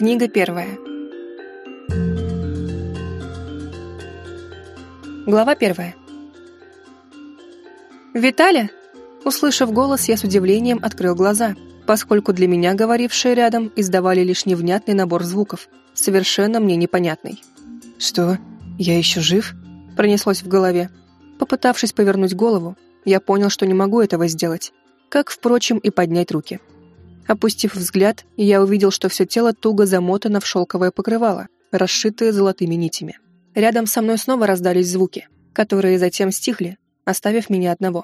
Книга первая. Глава первая. «Виталя?» Услышав голос, я с удивлением открыл глаза, поскольку для меня говорившие рядом издавали лишь невнятный набор звуков, совершенно мне непонятный. «Что? Я еще жив?» Пронеслось в голове. Попытавшись повернуть голову, я понял, что не могу этого сделать, как, впрочем, и поднять руки. Опустив взгляд, я увидел, что все тело туго замотано в шелковое покрывало, расшитое золотыми нитями. Рядом со мной снова раздались звуки, которые затем стихли, оставив меня одного.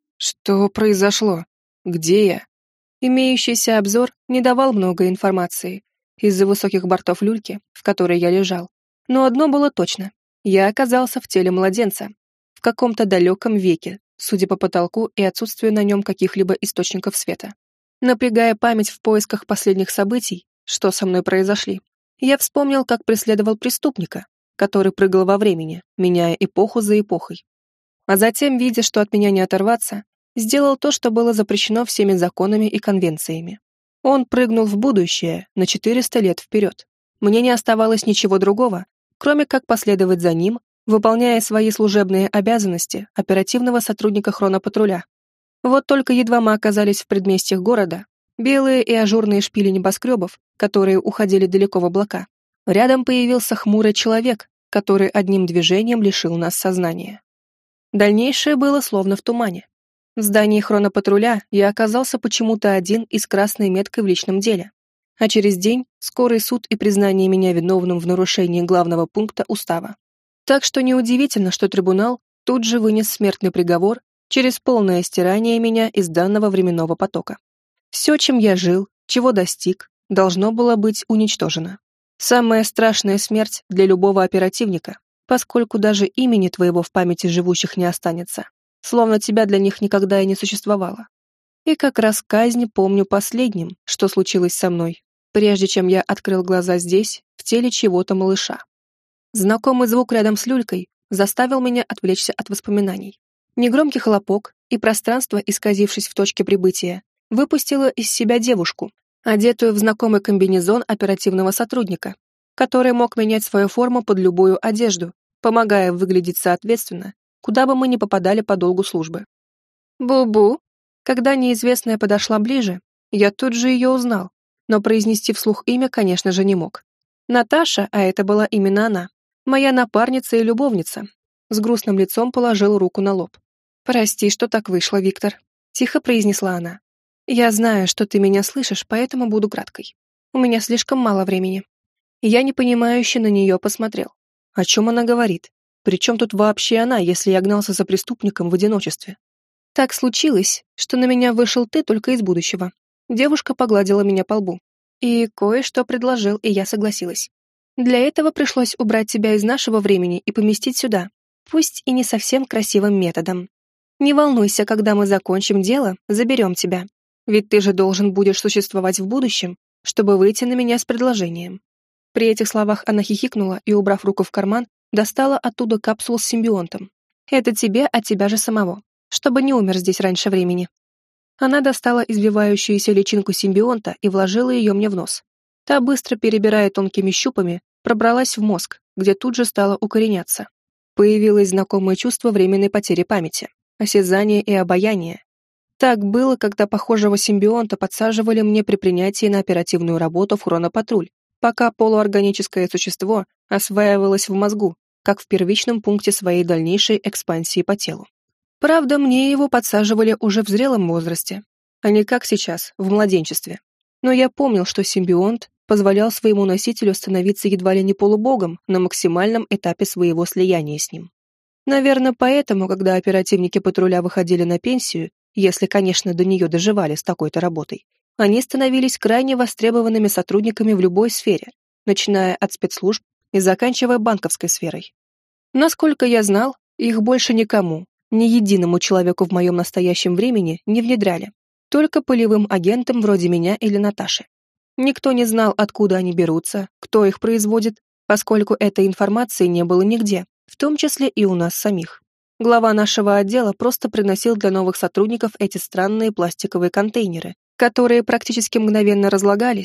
Что произошло? Где я? Имеющийся обзор не давал много информации из-за высоких бортов люльки, в которой я лежал. Но одно было точно. Я оказался в теле младенца, в каком-то далеком веке, судя по потолку и отсутствию на нем каких-либо источников света. Напрягая память в поисках последних событий, что со мной произошли, я вспомнил, как преследовал преступника, который прыгал во времени, меняя эпоху за эпохой. А затем, видя, что от меня не оторваться, сделал то, что было запрещено всеми законами и конвенциями. Он прыгнул в будущее на 400 лет вперед. Мне не оставалось ничего другого, кроме как последовать за ним, выполняя свои служебные обязанности оперативного сотрудника хронопатруля. Вот только едва мы оказались в предместьях города, белые и ажурные шпили небоскребов, которые уходили далеко в облака, рядом появился хмурый человек, который одним движением лишил нас сознания. Дальнейшее было словно в тумане. В здании хронопатруля я оказался почему-то один и с красной меткой в личном деле. А через день скорый суд и признание меня виновным в нарушении главного пункта устава. Так что неудивительно, что трибунал тут же вынес смертный приговор через полное стирание меня из данного временного потока. Все, чем я жил, чего достиг, должно было быть уничтожено. Самая страшная смерть для любого оперативника, поскольку даже имени твоего в памяти живущих не останется, словно тебя для них никогда и не существовало. И как раз казнь помню последним, что случилось со мной, прежде чем я открыл глаза здесь, в теле чего-то малыша. Знакомый звук рядом с люлькой заставил меня отвлечься от воспоминаний. Негромкий хлопок, и пространство, исказившись в точке прибытия, выпустило из себя девушку, одетую в знакомый комбинезон оперативного сотрудника, который мог менять свою форму под любую одежду, помогая выглядеть соответственно, куда бы мы ни попадали по долгу службы. «Бу-бу!» Когда неизвестная подошла ближе, я тут же ее узнал, но произнести вслух имя, конечно же, не мог. Наташа, а это была именно она, моя напарница и любовница, с грустным лицом положила руку на лоб. «Прости, что так вышло, Виктор», — тихо произнесла она. «Я знаю, что ты меня слышишь, поэтому буду краткой. У меня слишком мало времени». Я непонимающе на нее посмотрел. О чем она говорит? Причем тут вообще она, если я гнался за преступником в одиночестве? Так случилось, что на меня вышел ты только из будущего. Девушка погладила меня по лбу. И кое-что предложил, и я согласилась. Для этого пришлось убрать тебя из нашего времени и поместить сюда, пусть и не совсем красивым методом. Не волнуйся, когда мы закончим дело, заберем тебя. Ведь ты же должен будешь существовать в будущем, чтобы выйти на меня с предложением». При этих словах она хихикнула и, убрав руку в карман, достала оттуда капсулу с симбионтом. «Это тебе от тебя же самого, чтобы не умер здесь раньше времени». Она достала извивающуюся личинку симбионта и вложила ее мне в нос. Та, быстро перебирая тонкими щупами, пробралась в мозг, где тут же стала укореняться. Появилось знакомое чувство временной потери памяти, осязания и обоняния. Так было, когда похожего симбионта подсаживали мне при принятии на оперативную работу в хронопатруль, пока полуорганическое существо осваивалось в мозгу, как в первичном пункте своей дальнейшей экспансии по телу. Правда, мне его подсаживали уже в зрелом возрасте, а не как сейчас, в младенчестве. Но я помнил, что симбионт позволял своему носителю становиться едва ли не полубогом на максимальном этапе своего слияния с ним. Наверное, поэтому, когда оперативники патруля выходили на пенсию, если, конечно, до нее доживали с такой-то работой, они становились крайне востребованными сотрудниками в любой сфере, начиная от спецслужб и заканчивая банковской сферой. Насколько я знал, их больше никому, ни единому человеку в моем настоящем времени не внедряли, только полевым агентам вроде меня или Наташи. Никто не знал, откуда они берутся, кто их производит, поскольку этой информации не было нигде, в том числе и у нас самих. Глава нашего отдела просто приносил для новых сотрудников эти странные пластиковые контейнеры, которые практически мгновенно разлагались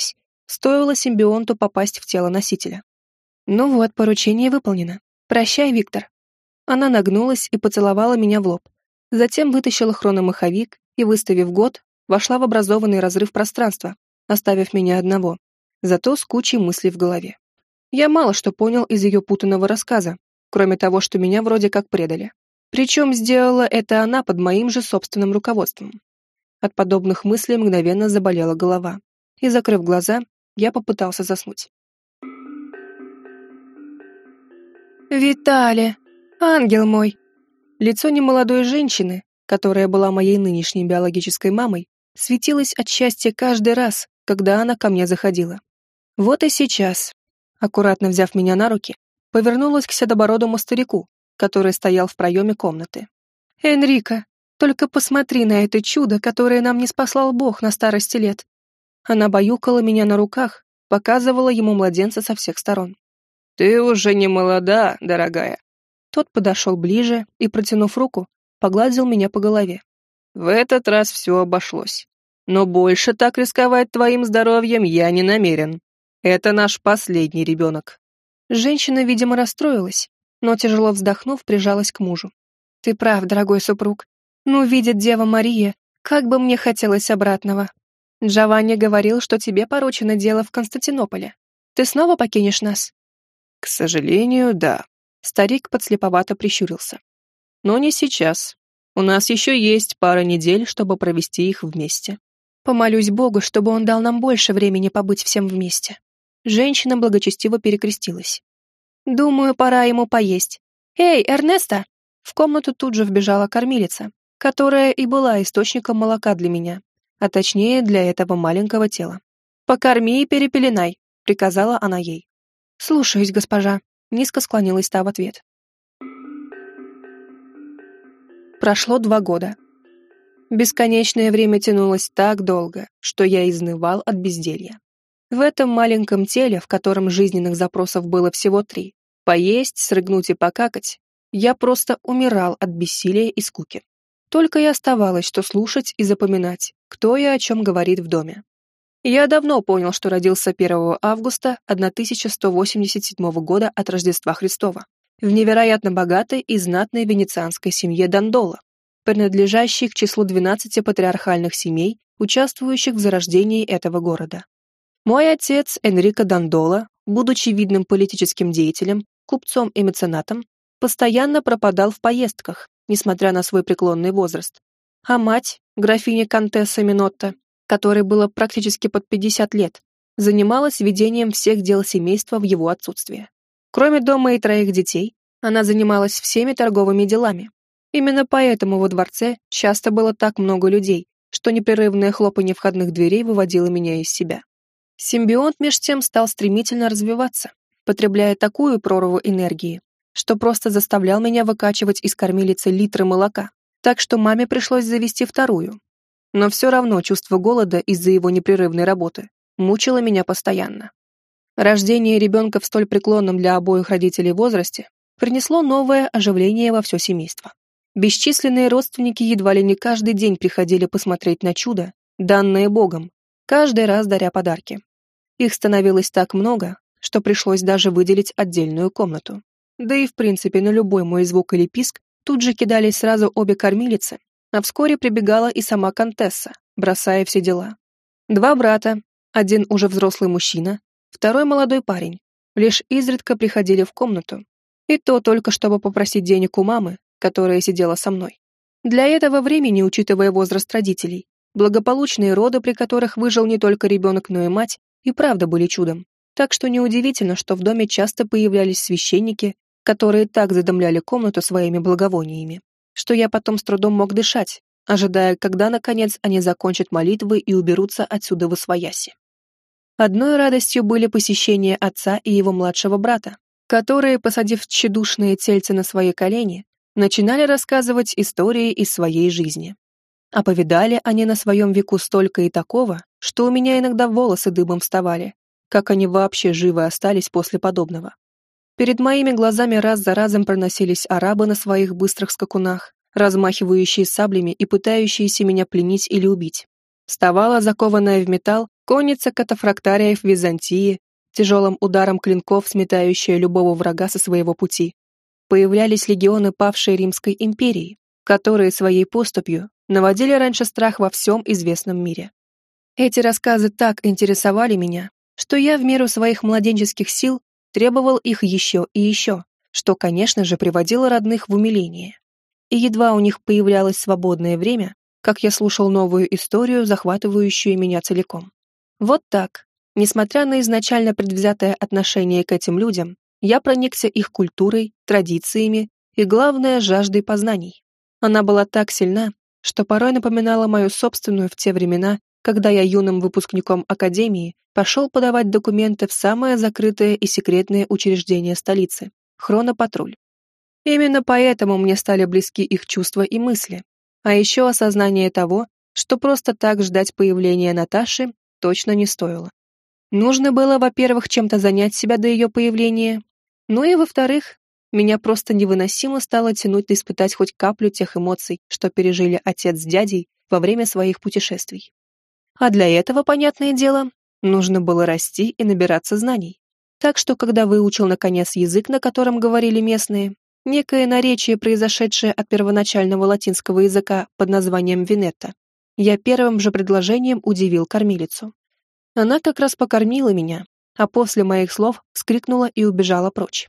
Стоило симбионту попасть в тело носителя. Ну вот, поручение выполнено. Прощай, Виктор. Она нагнулась и поцеловала меня в лоб. Затем вытащила хрономаховик и, выставив год, вошла в образованный разрыв пространства, оставив меня одного, зато с кучей мыслей в голове. Я мало что понял из ее путанного рассказа, кроме того, что меня вроде как предали. Причем сделала это она под моим же собственным руководством. От подобных мыслей мгновенно заболела голова, и, закрыв глаза, я попытался заснуть. «Виталя! Ангел мой!» Лицо немолодой женщины, которая была моей нынешней биологической мамой, светилось от счастья каждый раз, когда она ко мне заходила. Вот и сейчас, аккуратно взяв меня на руки, повернулась к седобородому старику, который стоял в проеме комнаты. «Энрико, только посмотри на это чудо, которое нам не спаслал Бог на старости лет». Она баюкала меня на руках, показывала ему младенца со всех сторон. «Ты уже не молода, дорогая». Тот подошел ближе и, протянув руку, погладил меня по голове. «В этот раз все обошлось. Но больше так рисковать твоим здоровьем я не намерен. Это наш последний ребенок». Женщина, видимо, расстроилась, но, тяжело вздохнув, прижалась к мужу. «Ты прав, дорогой супруг. Ну, видит Дева Мария, как бы мне хотелось обратного. Джованни говорил, что тебе поручено дело в Константинополе. Ты снова покинешь нас?» «К сожалению, да». Старик подслеповато прищурился. «Но не сейчас. У нас еще есть пара недель, чтобы провести их вместе». «Помолюсь Богу, чтобы он дал нам больше времени побыть всем вместе». Женщина благочестиво перекрестилась. «Думаю, пора ему поесть. Эй, Эрнесто!» В комнату тут же вбежала кормилица, которая и была источником молока для меня, а точнее для этого маленького тела. «Покорми и перепеленай», — приказала она ей. «Слушаюсь, госпожа», — низко склонилась та в ответ. Прошло 2 года. Бесконечное время тянулось так долго, что я изнывал от безделья. В этом маленьком теле, в котором жизненных запросов было всего 3, поесть, срыгнуть и покакать, я просто умирал от бессилия и скуки. Только и оставалось, что слушать и запоминать, кто и о чем говорит в доме. Я давно понял, что родился 1 августа 1187 года от Рождества Христова в невероятно богатой и знатной венецианской семье Дандоло, принадлежащей к числу 12 патриархальных семей, участвующих в зарождении этого города. Мой отец Энрико Дандоло, будучи видным политическим деятелем, купцом и меценатом, постоянно пропадал в поездках, несмотря на свой преклонный возраст. А мать, графиня Контесса Минотта, которой было практически под 50 лет, занималась ведением всех дел семейства в его отсутствие. Кроме дома и 3 детей, она занималась всеми торговыми делами. Именно поэтому во дворце часто было так много людей, что непрерывное хлопанье входных дверей выводило меня из себя. Симбионт меж тем стал стремительно развиваться, потребляя такую прорву энергии, что просто заставлял меня выкачивать из кормилицы литры молока, так что маме пришлось завести 2. Но все равно чувство голода из-за его непрерывной работы мучило меня постоянно. Рождение ребенка в столь преклонном для обоих родителей возрасте принесло новое оживление во все семейство. Бесчисленные родственники едва ли не каждый день приходили посмотреть на чудо, данное Богом, каждый раз даря подарки. Их становилось так много, что пришлось даже выделить отдельную комнату. Да и в принципе на любой мой звук или писк тут же кидались сразу обе кормилицы, а вскоре прибегала и сама Контесса, бросая все дела. 2 брата, один уже взрослый мужчина, 2 молодой парень, лишь изредка приходили в комнату, и то только чтобы попросить денег у мамы, которая сидела со мной. Для этого времени, учитывая возраст родителей, благополучные роды, при которых выжил не только ребенок, но и мать, и правда были чудом. Так что неудивительно, что в доме часто появлялись священники, которые так задымляли комнату своими благовониями, что я потом с трудом мог дышать, ожидая, когда, наконец, они закончат молитвы и уберутся отсюда восвояси. Одной радостью были посещения отца и его младшего брата, которые, посадив тщедушные тельцы на свои колени, начинали рассказывать истории из своей жизни. А повидали они на своем веку столько и такого, что у меня иногда волосы дыбом вставали, как они вообще живы остались после подобного. Перед моими глазами раз за разом проносились арабы на своих быстрых скакунах, размахивающие саблями и пытающиеся меня пленить или убить. Вставала закованная в металл Конница катафрактариев в Византии, тяжелым ударом клинков сметающая любого врага со своего пути. Появлялись легионы павшей Римской империи, которые своей поступью наводили раньше страх во всем известном мире. Эти рассказы так интересовали меня, что я в меру своих младенческих сил требовал их еще и еще, что, конечно же, приводило родных в умиление. И едва у них появлялось свободное время, как я слушал новую историю, захватывающую меня целиком. Вот так, несмотря на изначально предвзятое отношение к этим людям, я проникся их культурой, традициями и, главное, жаждой познаний. Она была так сильна, что порой напоминала мою собственную в те времена, когда я юным выпускником академии пошел подавать документы в самое закрытое и секретное учреждение столицы — Хронопатруль. Именно поэтому мне стали близки их чувства и мысли, а еще осознание того, что просто так ждать появления Наташи точно не стоило. Нужно было, во-первых, чем-то занять себя до ее появления, ну и, во-вторых, меня просто невыносимо стало тянуть испытать хоть каплю тех эмоций, что пережили отец с дядей во время своих путешествий. А для этого, понятное дело, нужно было расти и набираться знаний. Так что, когда выучил наконец язык, на котором говорили местные, некое наречие, произошедшее от первоначального латинского языка под названием винетта, я первым же предложением удивил кормилицу. Она как раз покормила меня, а после моих слов вскрикнула и убежала прочь.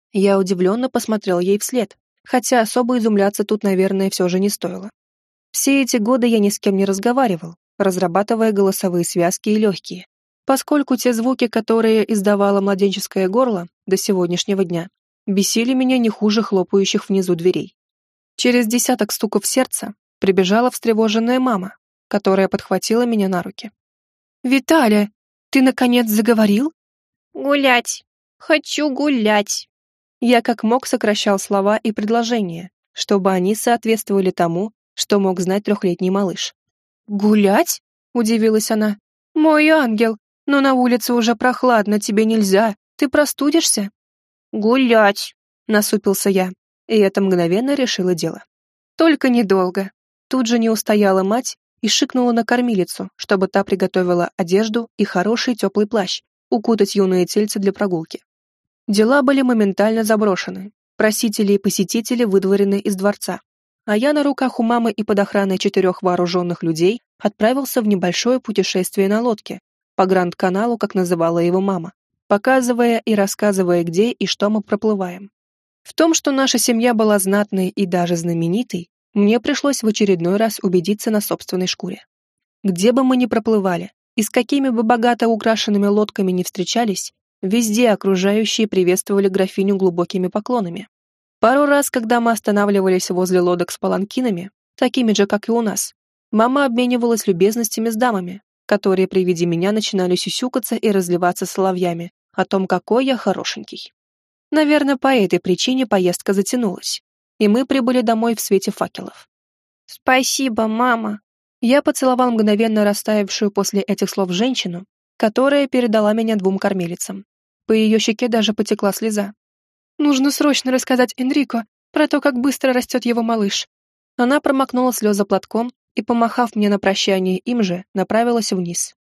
Я удивленно посмотрел ей вслед, хотя особо изумляться тут, наверное, все же не стоило. Все эти годы я ни с кем не разговаривал, разрабатывая голосовые связки и легкие, поскольку те звуки, которые издавало младенческое горло до сегодняшнего дня, бесили меня не хуже хлопающих внизу дверей. Через десяток стуков сердца прибежала встревоженная мама, которая подхватила меня на руки. «Виталя, ты наконец заговорил?» «Гулять. Хочу гулять». Я как мог сокращал слова и предложения, чтобы они соответствовали тому, что мог знать трехлетний малыш. «Гулять?» — удивилась она. «Мой ангел, но на улице уже прохладно, тебе нельзя, ты простудишься». «Гулять», — насупился я, и это мгновенно решило дело. Только недолго. Тут же не устояла мать и шикнула на кормилицу, чтобы та приготовила одежду и хороший теплый плащ, укутать юные тельцы для прогулки. Дела были моментально заброшены, просители и посетители выдворены из дворца, а я на руках у мамы и под охраной 4 вооруженных людей отправился в небольшое путешествие на лодке по Гранд-каналу, как называла его мама, показывая и рассказывая, где и что мы проплываем. В том, что наша семья была знатной и даже знаменитой, мне пришлось в очередной раз убедиться на собственной шкуре. Где бы мы ни проплывали, и с какими бы богато украшенными лодками ни встречались, везде окружающие приветствовали графиню глубокими поклонами. Пару раз, когда мы останавливались возле лодок с паланкинами, такими же, как и у нас, мама обменивалась любезностями с дамами, которые при виде меня начинали сюсюкаться и разливаться соловьями о том, какой я хорошенький. Наверное, по этой причине поездка затянулась, и мы прибыли домой в свете факелов. «Спасибо, мама». Я поцеловал мгновенно растаявшую после этих слов женщину, которая передала меня 2 кормилицам. По ее щеке даже потекла слеза. «Нужно срочно рассказать Энрико про то, как быстро растет его малыш». Она промокнула слезы платком и, помахав мне на прощание им же, направилась вниз.